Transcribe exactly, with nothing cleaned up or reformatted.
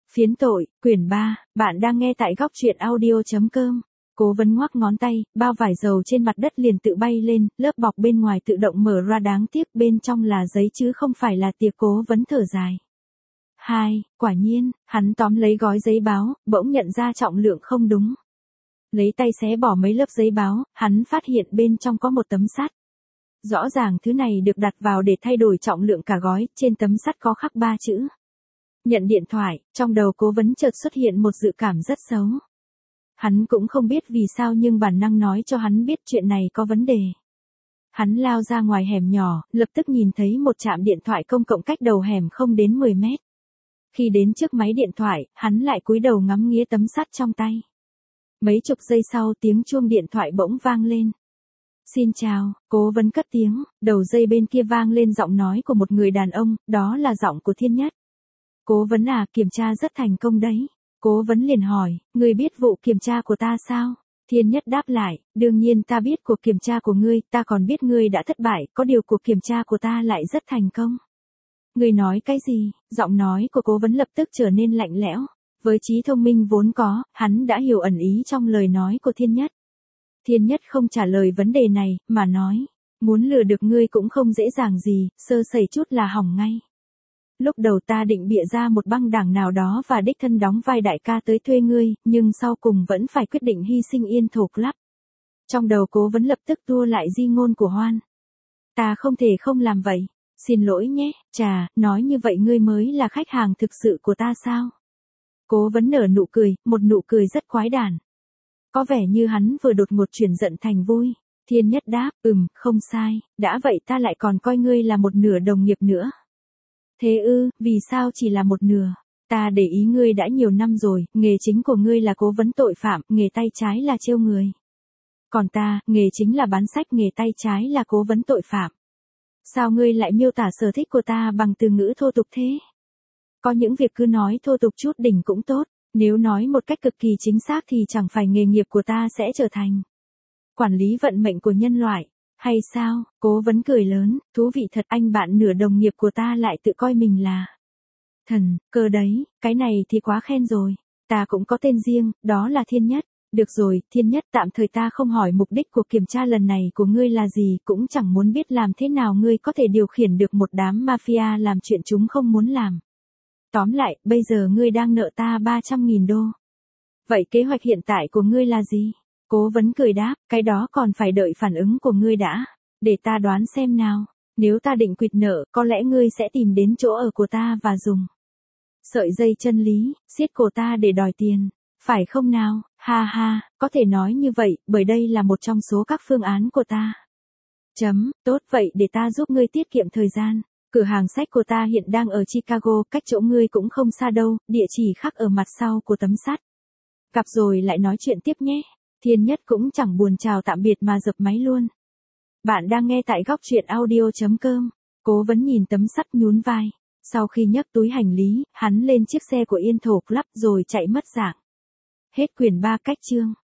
Phiến tội, quyển ba, bạn đang nghe tại góc truyện audio chấm com. Cố Vấn ngoắc ngón tay, bao vải dầu trên mặt đất liền tự bay lên, lớp bọc bên ngoài tự động mở ra, đáng tiếc bên trong là giấy chứ không phải là tiệc. Cố Vấn thở dài. Hai, quả nhiên, hắn tóm lấy gói giấy báo, bỗng nhận ra trọng lượng không đúng. Lấy tay xé bỏ mấy lớp giấy báo, hắn phát hiện bên trong có một tấm sắt. Rõ ràng thứ này được đặt vào để thay đổi trọng lượng cả gói, trên tấm sắt có khắc ba chữ. Nhận điện thoại, trong đầu Cố Vấn chợt xuất hiện một dự cảm rất xấu. Hắn cũng không biết vì sao nhưng bản năng nói cho hắn biết chuyện này có vấn đề. Hắn lao ra ngoài hẻm nhỏ, lập tức nhìn thấy một trạm điện thoại công cộng cách đầu hẻm không đến mười mét. Khi đến trước máy điện thoại, hắn lại cúi đầu ngắm nghía tấm sắt trong tay. Mấy chục giây sau tiếng chuông điện thoại bỗng vang lên. Xin chào, Cố Vấn cất tiếng, đầu dây bên kia vang lên giọng nói của một người đàn ông, đó là giọng của Thiên Nhất. Cố Vấn à, kiểm tra rất thành công đấy. Cố Vấn liền hỏi, ngươi biết vụ kiểm tra của ta sao? Thiên Nhất đáp lại, đương nhiên ta biết cuộc kiểm tra của ngươi, ta còn biết ngươi đã thất bại, có điều cuộc kiểm tra của ta lại rất thành công. Ngươi nói cái gì? Giọng nói của Cố Vấn lập tức trở nên lạnh lẽo. Với trí thông minh vốn có, hắn đã hiểu ẩn ý trong lời nói của Thiên Nhất. Thiên Nhất không trả lời vấn đề này, mà nói, muốn lừa được ngươi cũng không dễ dàng gì, sơ sẩy chút là hỏng ngay. Lúc đầu ta định bịa ra một băng đảng nào đó và đích thân đóng vai đại ca tới thuê ngươi, nhưng sau cùng vẫn phải quyết định hy sinh Yên Thổ Club. Trong đầu Cố Vấn lập tức tua lại di ngôn của Hoan. Ta không thể không làm vậy, xin lỗi nhé, chà, nói như vậy ngươi mới là khách hàng thực sự của ta sao? Cố Vấn nở nụ cười, một nụ cười rất quái đản. Có vẻ như hắn vừa đột ngột chuyển giận thành vui. Thiên Nhất đáp, ừm, không sai, đã vậy ta lại còn coi ngươi là một nửa đồng nghiệp nữa. Thế ư, vì sao chỉ là một nửa? Ta để ý ngươi đã nhiều năm rồi, nghề chính của ngươi là cố vấn tội phạm, nghề tay trái là trêu người. Còn ta, nghề chính là bán sách, nghề tay trái là cố vấn tội phạm. Sao ngươi lại miêu tả sở thích của ta bằng từ ngữ thô tục thế? Có những việc cứ nói thô tục chút đỉnh cũng tốt, nếu nói một cách cực kỳ chính xác thì chẳng phải nghề nghiệp của ta sẽ trở thành quản lý vận mệnh của nhân loại. Hay sao? Cố Vấn cười lớn, thú vị thật, anh bạn nửa đồng nghiệp của ta lại tự coi mình là thần, cơ đấy, cái này thì quá khen rồi. Ta cũng có tên riêng, đó là Thiên Nhất. Được rồi, Thiên Nhất, tạm thời ta không hỏi mục đích cuộc kiểm tra lần này của ngươi là gì, cũng chẳng muốn biết làm thế nào ngươi có thể điều khiển được một đám mafia làm chuyện chúng không muốn làm. Tóm lại, bây giờ ngươi đang nợ ta ba trăm nghìn đô. Vậy kế hoạch hiện tại của ngươi là gì? Cố Vấn cười đáp, cái đó còn phải đợi phản ứng của ngươi đã. Để ta đoán xem nào, nếu ta định quỵt nợ, có lẽ ngươi sẽ tìm đến chỗ ở của ta và dùng sợi dây chân lý, siết cổ ta để đòi tiền. Phải không nào? Ha ha, có thể nói như vậy, bởi đây là một trong số các phương án của ta. Chấm, tốt vậy để ta giúp ngươi tiết kiệm thời gian. Cửa hàng sách của ta hiện đang ở Chicago, cách chỗ ngươi cũng không xa đâu, địa chỉ khắc ở mặt sau của tấm sắt. Gặp rồi lại nói chuyện tiếp nhé. Thiên Nhất cũng chẳng buồn chào tạm biệt mà dập máy luôn. Bạn đang nghe tại góc truyện audio chấm com. Cố Vấn nhìn tấm sắt nhún vai. Sau khi nhấc túi hành lý, hắn lên chiếc xe của Yên Thổ Club rồi chạy mất dạng. Hết quyển ba, cách chương.